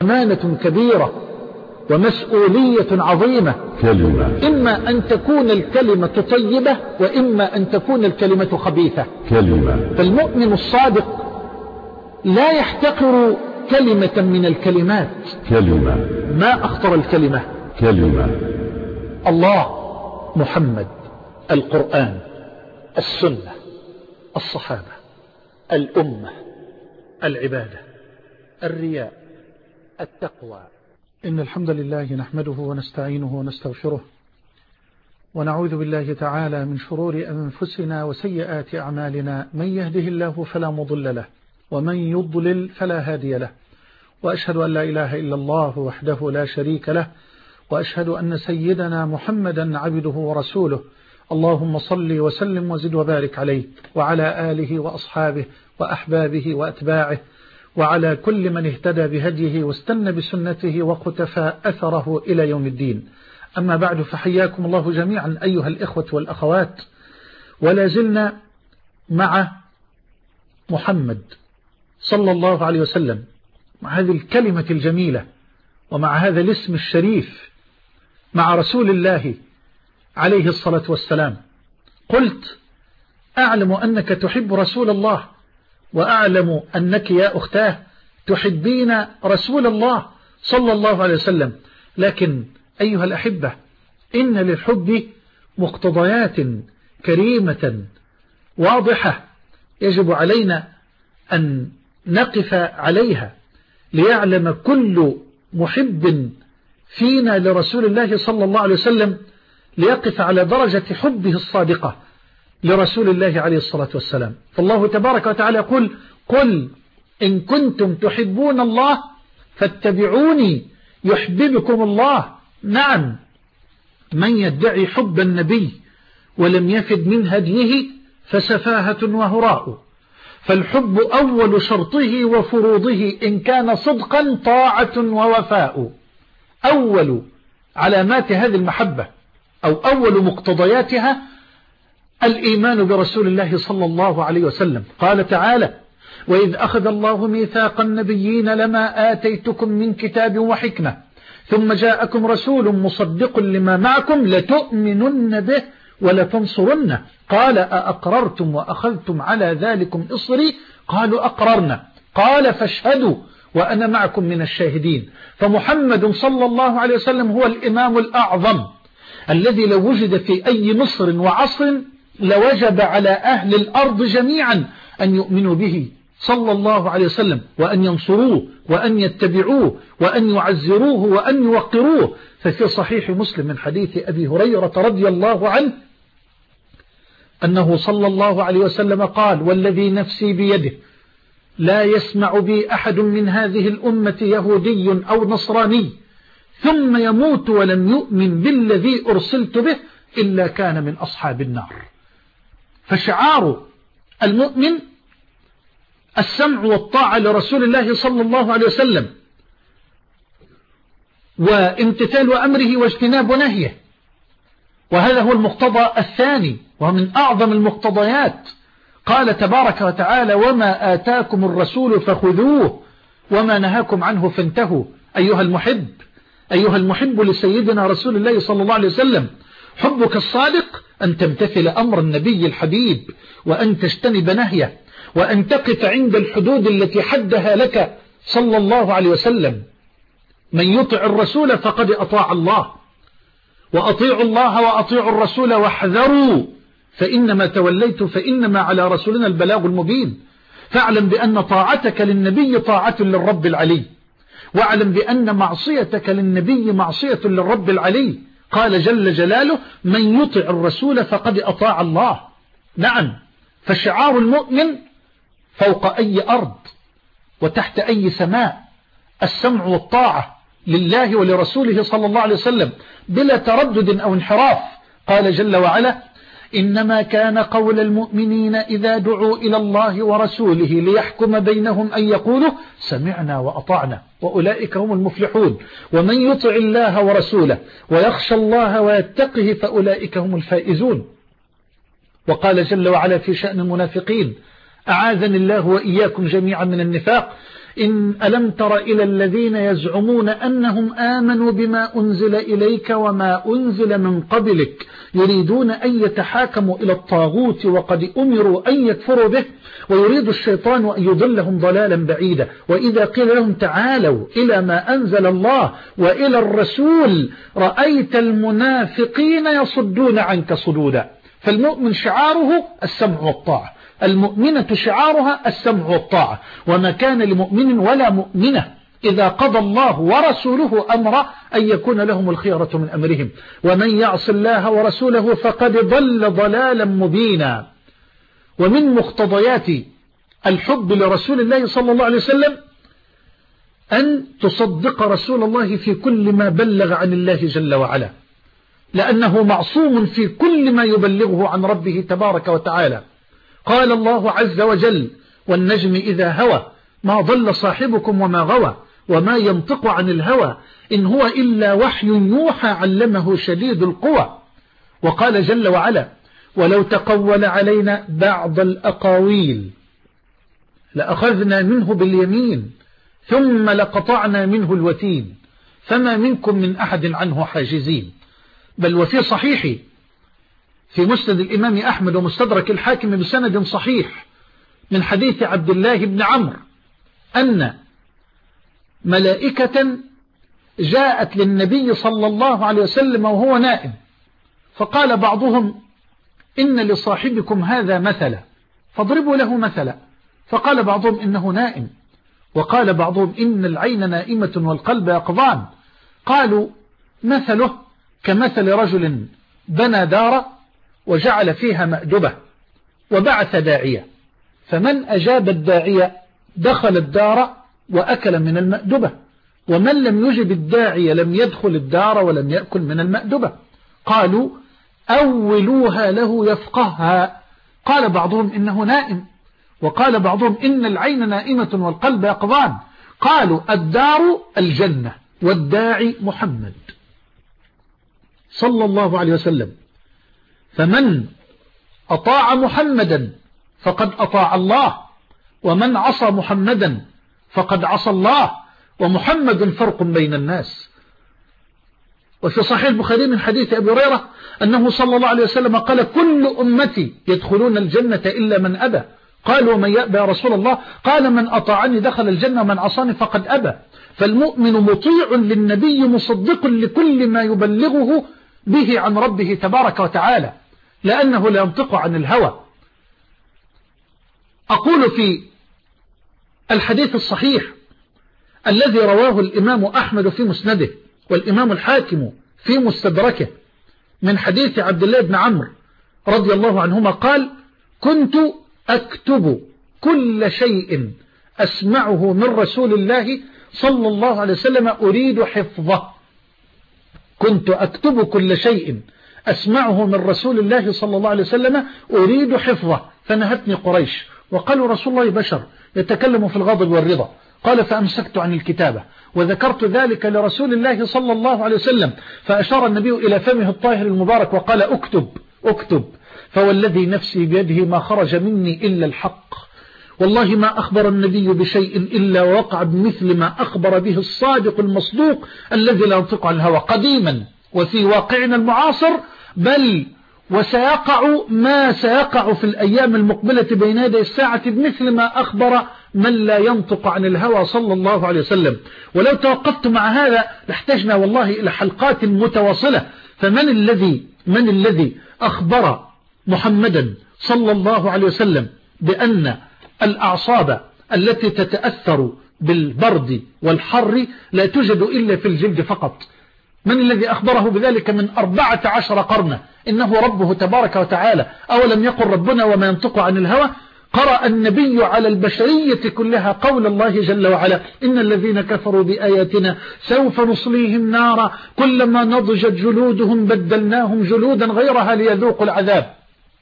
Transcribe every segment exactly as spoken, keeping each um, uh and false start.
أمانة كبيرة ومسؤولية عظيمة. كلمة. إما أن تكون الكلمة طيبة وإما أن تكون الكلمة خبيثة. كلمة. فالمؤمن الصادق لا يحتقر كلمة من الكلمات. كلمة. ما أخطر الكلمة؟ كلمة. الله، محمد، القرآن، السنة، الصحابة، الأمة، العبادة، الرياء، التقوى. إن الحمد لله نحمده ونستعينه ونستغفره ونعوذ بالله تعالى من شرور أنفسنا وسيئات أعمالنا. من يهده الله فلا مضل له ومن يضلل فلا هادي له، وأشهد أن لا إله إلا الله وحده لا شريك له، وأشهد أن سيدنا محمدا عبده ورسوله. اللهم صل وسلم وزد وبارك عليه وعلى آله وأصحابه وأحبابه وأتباعه وعلى كل من اهتدى بهديه واستنى بسنته وقتفى أثره إلى يوم الدين. أما بعد، فحياكم الله جميعا أيها الإخوة والأخوات، ولا زلنا مع محمد صلى الله عليه وسلم، مع هذه الكلمة الجميلة ومع هذا الاسم الشريف، مع رسول الله عليه الصلاة والسلام. قلت: أعلم أنك تحب رسول الله، وأعلم أنك يا أختاه تحبين رسول الله صلى الله عليه وسلم، لكن أيها الأحبة، إن للحب مقتضيات كريمة واضحة يجب علينا أن نقف عليها ليعلم كل محب فينا لرسول الله صلى الله عليه وسلم، ليقف على درجة حبه الصادقة لرسول الله عليه الصلاة والسلام. فالله تبارك وتعالى يقول: قل إن كنتم تحبون الله فاتبعوني يحببكم الله. نعم، من يدعي حب النبي ولم يفد من هديه فسفاهة وهراء. فالحب أول شرطه وفروضه إن كان صدقا طاعة ووفاء. أول علامات هذه المحبة أو أول مقتضياتها الإيمان برسول الله صلى الله عليه وسلم. قال تعالى: وإذ أخذ الله ميثاق النبيين لما آتيتكم من كتاب وحكمة ثم جاءكم رسول مصدق لما معكم لتؤمنن به ولتنصرنه. قال: أأقررتم وأخذتم على ذلكم إصري؟ قالوا: أقررنا. قال: فاشهدوا وأنا معكم من الشاهدين. فمحمد صلى الله عليه وسلم هو الإمام الأعظم الذي لو وجد في أي مصر وعصر لوجب على أهل الأرض جميعا أن يؤمنوا به صلى الله عليه وسلم، وأن ينصروه وأن يتبعوه وأن يعزروه وأن يوقروه. ففي صحيح مسلم من حديث أبي هريرة رضي الله عنه أنه صلى الله عليه وسلم قال: والذي نفسي بيده لا يسمع بي أحد من هذه الأمة يهودي أو نصراني ثم يموت ولم يؤمن بالذي أرسلت به إلا كان من أصحاب النار. فشعار المؤمن السمع والطاعة لرسول الله صلى الله عليه وسلم، وامتثال أمره واجتناب نهيه، وهذا هو المقتضى الثاني وهو من أعظم المقتضيات. قال تبارك وتعالى: وما آتاكم الرسول فخذوه وما نهاكم عنه فانتهوا. أيها المحب أيها المحب لسيدنا رسول الله صلى الله عليه وسلم، حبك الصادق أن تمتثل أمر النبي الحبيب وأن تجتنب نهيه وأن تقف عند الحدود التي حدها لك صلى الله عليه وسلم. من يطع الرسول فقد أطاع الله، وأطيعوا الله وأطيعوا الرسول واحذروا فإنما توليت فإنما على رسولنا البلاغ المبين. فاعلم بأن طاعتك للنبي طاعة للرب العلي، واعلم بأن معصيتك للنبي معصية للرب العلي. قال جل جلاله: من يطع الرسول فقد أطاع الله. نعم، فشعار المؤمن فوق أي أرض وتحت أي سماء السمع والطاعة لله ولرسوله صلى الله عليه وسلم بلا تردد أو انحراف. قال جل وعلا: إنما كان قول المؤمنين إذا دعوا إلى الله ورسوله ليحكم بينهم أن يقولوا سمعنا وأطعنا وأولئك هم المفلحون. ومن يطع الله ورسوله ويخشى الله ويتقه فأولئك هم الفائزون. وقال جل وعلا في شأن المنافقين: أعاذني الله وإياكم جميعا من النفاق: إن ألم تر إلى الذين يزعمون أنهم آمنوا بما أنزل إليك وما أنزل من قبلك يريدون أن يتحاكموا إلى الطاغوت وقد أمروا أن يكفروا به ويريد الشيطان أن يضلهم ضلالا بعيدا. وإذا قيل لهم تعالوا إلى ما أنزل الله وإلى الرسول رأيت المنافقين يصدون عنك صدودا. فالمؤمن شعاره السمع والطاعة، المؤمنة شعارها السمع والطاعة. وما كان لمؤمن ولا مؤمنة إذا قضى الله ورسوله أمرا أن يكون لهم الخيرة من أمرهم، ومن يعص الله ورسوله فقد ضل ضلالا مبينا. ومن مقتضيات الحب لرسول الله صلى الله عليه وسلم أن تصدق رسول الله في كل ما بلغ عن الله جل وعلا، لأنه معصوم في كل ما يبلغه عن ربه تبارك وتعالى. قال الله عز وجل: والنجم إذا هوى ما ضل صاحبكم وما غوى وما ينطق عن الهوى إن هو إلا وحي يوحى علمه شديد القوى. وقال جل وعلا: ولو تقول علينا بعض الأقاويل لأخذنا منه باليمين ثم لقطعنا منه الوتين فما منكم من أحد عنه حاجزين. بل وفي صحيح في مسند الإمام أحمد ومستدرك الحاكم بسند صحيح من حديث عبد الله بن عمرو أن ملائكة جاءت للنبي صلى الله عليه وسلم وهو نائم، فقال بعضهم: إن لصاحبكم هذا مثلا فاضربوا له مثلا. فقال بعضهم: إنه نائم. وقال بعضهم: إن العين نائمة والقلب يقظان. قالوا: مثله كمثل رجل بنى دارا وجعل فيها مأدبة وبعث داعية، فمن أجاب الداعية دخل الدار وأكل من المأدبة، ومن لم يجب الداعية لم يدخل الدار ولم يأكل من المأدبة. قالوا: أولوها له يفقهها. قال بعضهم: إنه نائم. وقال بعضهم: إن العين نائمة والقلب يقظان. قالوا: الدار الجنة والداعي محمد صلى الله عليه وسلم، فمن أطاع محمدا فقد أطاع الله، ومن عصى محمدا فقد عصى الله، ومحمد فرق بين الناس. وفي صحيح البخاري من حديث أبي هريرة أنه صلى الله عليه وسلم قال: كل أمتي يدخلون الجنة إلا من أبى. قالوا: ومن يأبى يا رسول الله؟ قال: من أطاعني دخل الجنة ومن عصاني فقد أبى. فالمؤمن مطيع للنبي مصدق لكل ما يبلغه به عن ربه تبارك وتعالى، لأنه لا ينطق عن الهوى. أقول في الحديث الصحيح الذي رواه الإمام أحمد في مسنده والإمام الحاكم في مستدركه من حديث عبد الله بن عمرو رضي الله عنهما قال: كنت أكتب كل شيء أسمعه من رسول الله صلى الله عليه وسلم أريد حفظه. كنت أكتب كل شيء أسمعه من رسول الله صلى الله عليه وسلم أريد حفظه، فنهتني قريش وقالوا: رسول الله بشر يتكلم في الغضب والرضا. قال: فأمسكت عن الكتابة وذكرت ذلك لرسول الله صلى الله عليه وسلم، فأشار النبي إلى فمه الطاهر المبارك وقال: اكتب اكتب، فوالذي نفسي بيده ما خرج مني إلا الحق، والله ما أخبر النبي بشيء إلا وقع بمثل ما أخبر به الصادق المصدوق الذي لا ينطق عن الهوى قديما وفي واقعنا المعاصر، بل وسيقع ما سيقع في الأيام المقبلة بين يدي الساعة بمثل ما أخبر من لا ينطق عن الهوى صلى الله عليه وسلم. ولو توقفت مع هذا لاحتجنا والله إلى حلقات متواصلة. فمن الذي من الذي أخبر محمدا صلى الله عليه وسلم بأن الأعصاب التي تتأثر بالبرد والحر لا توجد إلا في الجلد فقط؟ من الذي أخبره بذلك من أربعة عشر قرنا؟ إنه ربه تبارك وتعالى. أولم يقل ربنا وما ينطق عن الهوى؟ قرأ النبي على البشرية كلها قول الله جل وعلا: إن الذين كفروا بآياتنا سوف نصليهم نارا كلما نضجت جلودهم بدلناهم جلودا غيرها ليذوقوا العذاب.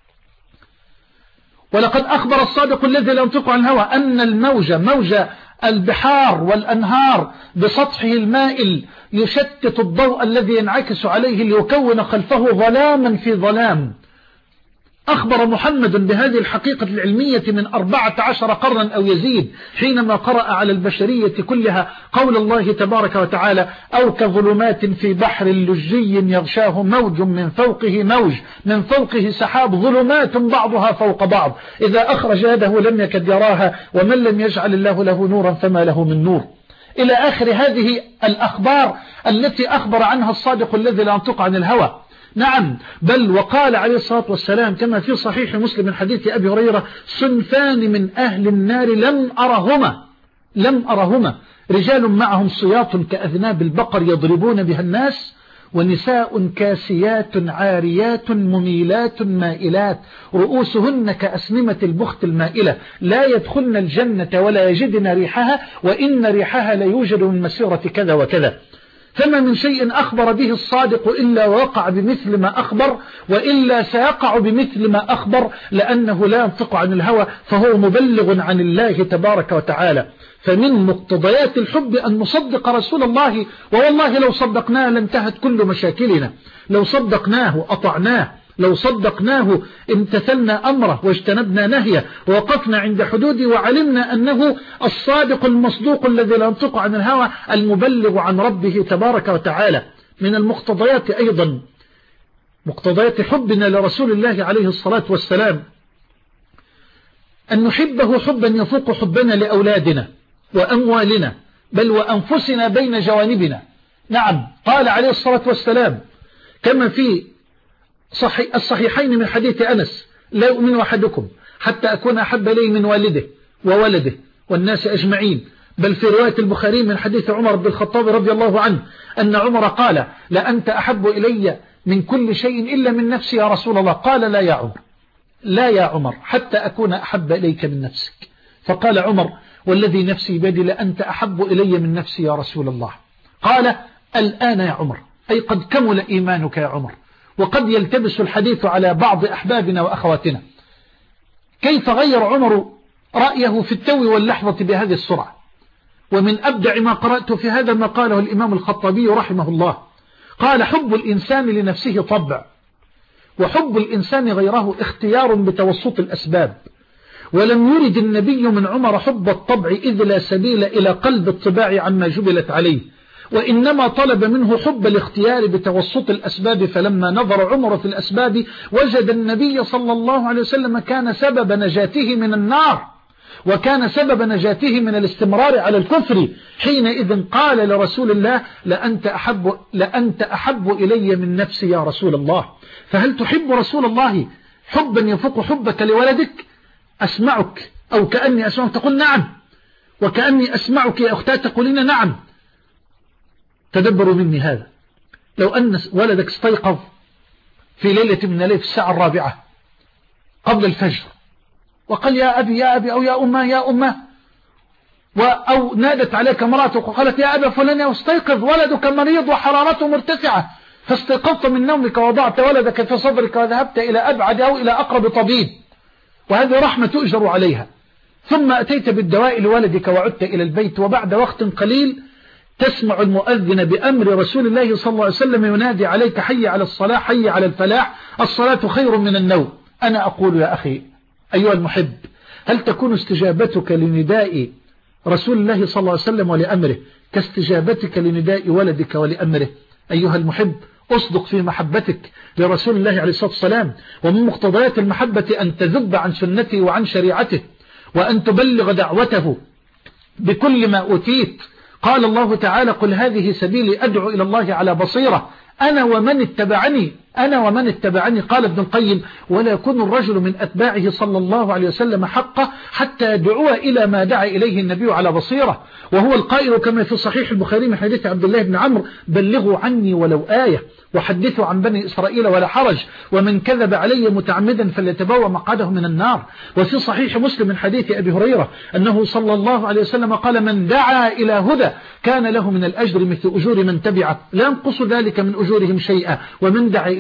ولقد أخبر الصادق الذي لا ينطق عن الهوى أن الموج موج البحار والأنهار بسطحه المائل يشتت الضوء الذي ينعكس عليه ليكون خلفه ظلاما في ظلام، أخبر محمد بهذه الحقيقة العلمية من أربعة عشر قرنا أو يزيد حينما قرأ على البشرية كلها قول الله تبارك وتعالى: أو كظلمات في بحر لجي يغشاه موج من فوقه موج من فوقه سحاب ظلمات بعضها فوق بعض إذا أخرج يده لم يكد يراها ومن لم يجعل الله له نورا فما له من نور، إلى آخر هذه الأخبار التي أخبر عنها الصادق الذي لا ينطق عن الهوى. نعم، بل وقال عليه الصلاة والسلام كما في صحيح مسلم من حديث أبي هريرة: صنفان من أهل النار لم أرهما لم أرهما رجال معهم صياط كأذناب البقر يضربون بها الناس، ونساء كاسيات عاريات مميلات مائلات رؤوسهن كأسنمة البخت المائلة لا يدخلن الجنة ولا يجدن ريحها وإن ريحها لا يوجد من مسيرة كذا وكذا. فما من شيء أخبر به الصادق إلا وقع بمثل ما أخبر، وإلا سيقع بمثل ما أخبر، لأنه لا ينطق عن الهوى فهو مبلغ عن الله تبارك وتعالى. فمن مقتضيات الحب أن نصدق رسول الله، ووالله لو صدقناه لانتهت كل مشاكلنا، لو صدقناه أطعناه، لو صدقناه امتثلنا أمره واجتنبنا نهيه ووقفنا عند حدوده وعلمنا أنه الصادق المصدوق الذي لا ينطق عن الهوى المبلغ عن ربه تبارك وتعالى. من المقتضيات أيضا مقتضيات حبنا لرسول الله عليه الصلاة والسلام أن نحبه حبا يفوق حبنا لأولادنا وأموالنا بل وأنفسنا بين جوانبنا. نعم، قال عليه الصلاة والسلام كما في صحيح الصحيحين من حديث أنس: لا يؤمن أحدكم حتى أكون أحب إليه من والده وولده والناس أجمعين. بل في رواية البخاري من حديث عمر بن الخطاب رضي الله عنه أن عمر قال: لأنت أحب إلي من كل شيء إلا من نفسي يا رسول الله. قال: لا يا عمر لا يا عمر حتى أكون أحب إليك من نفسك. فقال عمر: والذي نفسي بيدي لأنت أحب إلي من نفسي يا رسول الله. قال: الآن يا عمر، أي قد كمل إيمانك يا عمر. وقد يلتبس الحديث على بعض أحبابنا وأخواتنا. كيف غير عمر رأيه في التو واللحظة بهذه السرعة؟ ومن أبدع ما قرأت في هذا ما قاله الإمام الخطابي رحمه الله. قال: حب الإنسان لنفسه طبع، وحب الإنسان غيره اختيار بتوسط الأسباب. ولم يرد النبي من عمر حب الطبع إذ لا سبيل إلى قلب الطباع عما جبلت عليه، وإنما طلب منه حب الاختيار بتوسط الأسباب. فلما نظر عمر في الأسباب وجد النبي صلى الله عليه وسلم كان سبب نجاته من النار، وكان سبب نجاته من الاستمرار على الكفر. حينئذ قال لرسول الله: لأنت أحب, لأنت أحب إلي من نفسي يا رسول الله. فهل تحب رسول الله حبا يفوق حبك لولدك؟ أسمعك أو كأني أسمعك تقول نعم، وكأني أسمعك يا أختي تقولين نعم. تدبروا مني هذا: لو أن ولدك استيقظ في ليلة من الليل في الساعة الرابعة قبل الفجر وقال: يا أبي يا أبي أو يا أمه يا أمه، أو نادت عليك امرأتك وقالت: يا أبا فلان استيقظ ولدك مريض وحرارته مرتفعة، فاستيقظت من نومك ووضعت ولدك في صدرك وذهبت إلى أبعد أو إلى أقرب طبيب، وهذه رحمة تؤجر عليها، ثم أتيت بالدواء لولدك وعدت إلى البيت، وبعد وقت قليل تسمع المؤذن بأمر رسول الله صلى الله عليه وسلم ينادي عليك: حي على الصلاة حي على الفلاح، الصلاة خير من النوم. أنا أقول يا أخي أيها المحب، هل تكون استجابتك لنداء رسول الله صلى الله عليه وسلم ولأمره كاستجابتك لنداء ولدك ولأمره؟ أيها المحب، أصدق في محبتك لرسول الله عليه الصلاة والسلام. ومن مقتضيات المحبة أن تذب عن سنته وعن شريعته، وأن تبلغ دعوته بكل ما أوتيت. قال الله تعالى: قل هذه سبيلي أدعو إلى الله على بصيرة أنا ومن اتبعني أنا ومن اتبعني. قال ابن القيم: ولا يكون الرجل من أتباعه صلى الله عليه وسلم حقه حتى يدعو إلى ما دعا إليه النبي على بصيرة. وهو القائل كما في صحيح البخاري من حديث عبد الله بن عمرو: بلغوا عني ولو آية وحدثوا عن بني إسرائيل ولا حرج، ومن كذب علي متعمدا فليتبوأ مقعده من النار. وفي صحيح مسلم من حديث أبي هريرة أنه صلى الله عليه وسلم قال: من دعا إلى هدى كان له من الأجر مثل أجور من تبعه لا ينقص ذلك من أجورهم شيئا، ومن دعا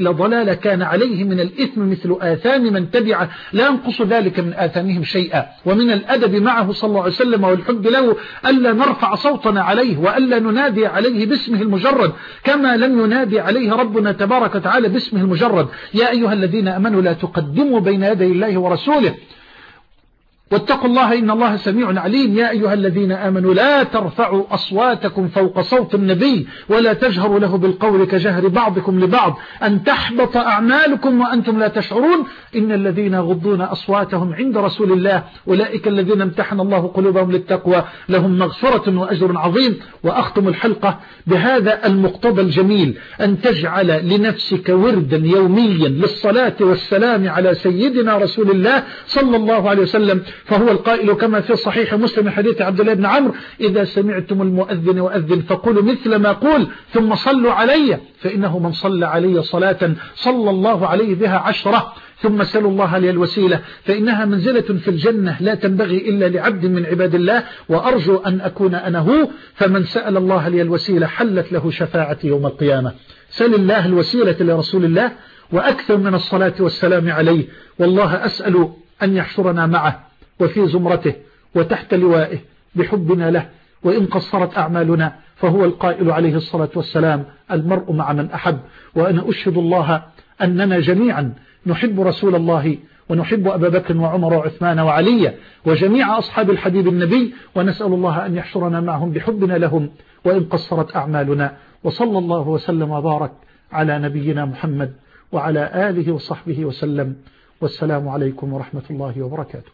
إلى ضلالة كان عليه من الإثم مثل آثام من تبعه لا ينقص ذلك من آثامهم شيئا. ومن الأدب معه صلى الله عليه وسلم والحب له ألا نرفع صوتنا عليه وألا ننادي عليه باسمه المجرد كما لم ينادي عليه ربنا تبارك وتعالى باسمه المجرد. يا أيها الذين أمنوا لا تقدموا بين يدي الله ورسوله واتقوا الله إن الله سميع عليم. يا أيها الذين آمنوا لا ترفعوا أصواتكم فوق صوت النبي ولا تجهروا له بالقول كجهر بعضكم لبعض أن تحبط أعمالكم وأنتم لا تشعرون إن الذين يغضون أصواتهم عند رسول الله أولئك الذين امتحن الله قلوبهم للتقوى لهم مغفرة وأجر عظيم. وأختم الحلقة بهذا المقتضى الجميل أن تجعل لنفسك وردا يوميا للصلاة والسلام على سيدنا رسول الله صلى الله عليه وسلم، فهو القائل كما في صحيح مسلم حديث عبد الله بن عمرو إذا سمعتم المؤذن وأذن فقولوا مثل ما قول ثم صلوا علي فإنه من صلى علي صلاة صلى الله عليه بها عشرة ثم سلوا الله لي الوسيلة فإنها منزلة في الجنة لا تنبغي إلا لعبد من عباد الله وأرجو أن أكون أنا هو. فمن سأل الله لي الوسيلة حلت له شفاعتي يوم القيامة. سل الله الوسيلة لرسول الله وأكثر من الصلاة والسلام عليه، والله أسأل أن يحشرنا معه وفي زمرته وتحت لوائه بحبنا له. وإن قصرت أعمالنا فهو القائل عليه الصلاة والسلام المرء مع من أحب. وأنا أشهد الله أننا جميعا نحب رسول الله ونحب أبا بكر وعمر وعثمان وعلي وجميع أصحاب الحبيب النبي، ونسأل الله أن يحشرنا معهم بحبنا لهم وإن قصرت أعمالنا. وصلى الله وسلم وبارك على نبينا محمد وعلى آله وصحبه وسلم، والسلام عليكم ورحمة الله وبركاته.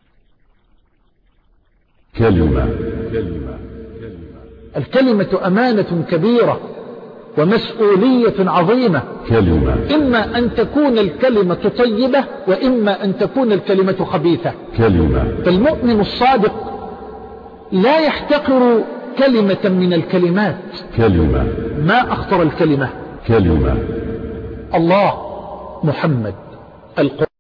كلمة. الكلمة أمانة كبيرة ومسؤولية عظيمة. كلمة. إما أن تكون الكلمة طيبة وإما أن تكون الكلمة خبيثة. كلمة. فالمؤمن الصادق لا يحتقر كلمة من الكلمات. كلمة. ما أخطر الكلمة؟ كلمة. الله، محمد، القرآن.